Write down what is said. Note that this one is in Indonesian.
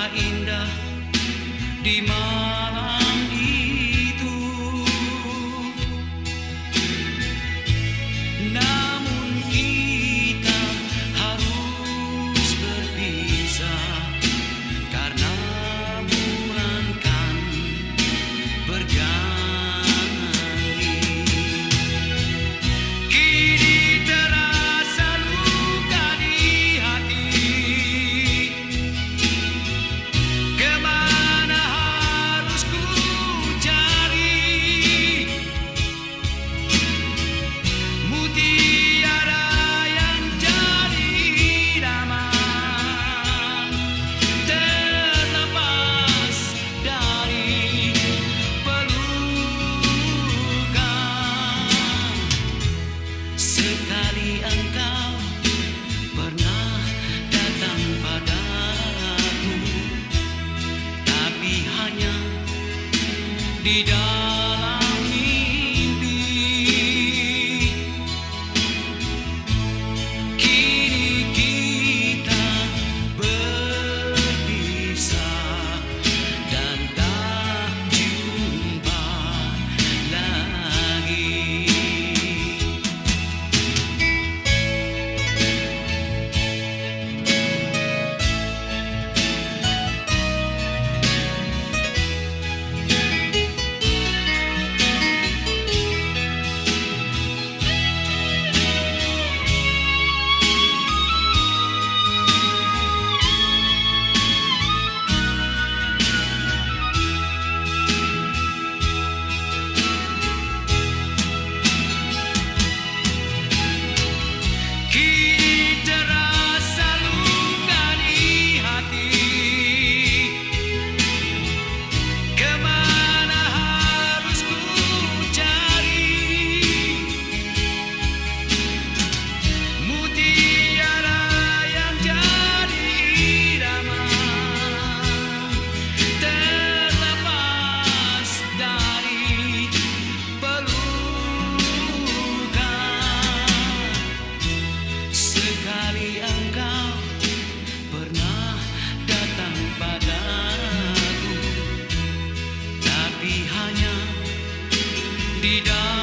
betapa indah di malam itu. Namun kita harus berpisah karena bulan kan berganti. Kini terasa luka di hati. Kemana harus ku cari mutiara yang jadi idaman, terlepas dari pelukan. Sekali engkau pernah datang padaku, tapi hanya di dalam mimpi. Kini kita berpisah dan tak jumpa lagi. Kini terasa luka di hati. Kemana harus ku cari mutiara yang jadi idaman, terlepas dari pelukan. Sekali engkau pernah datang padaku, tapi hanya di dalam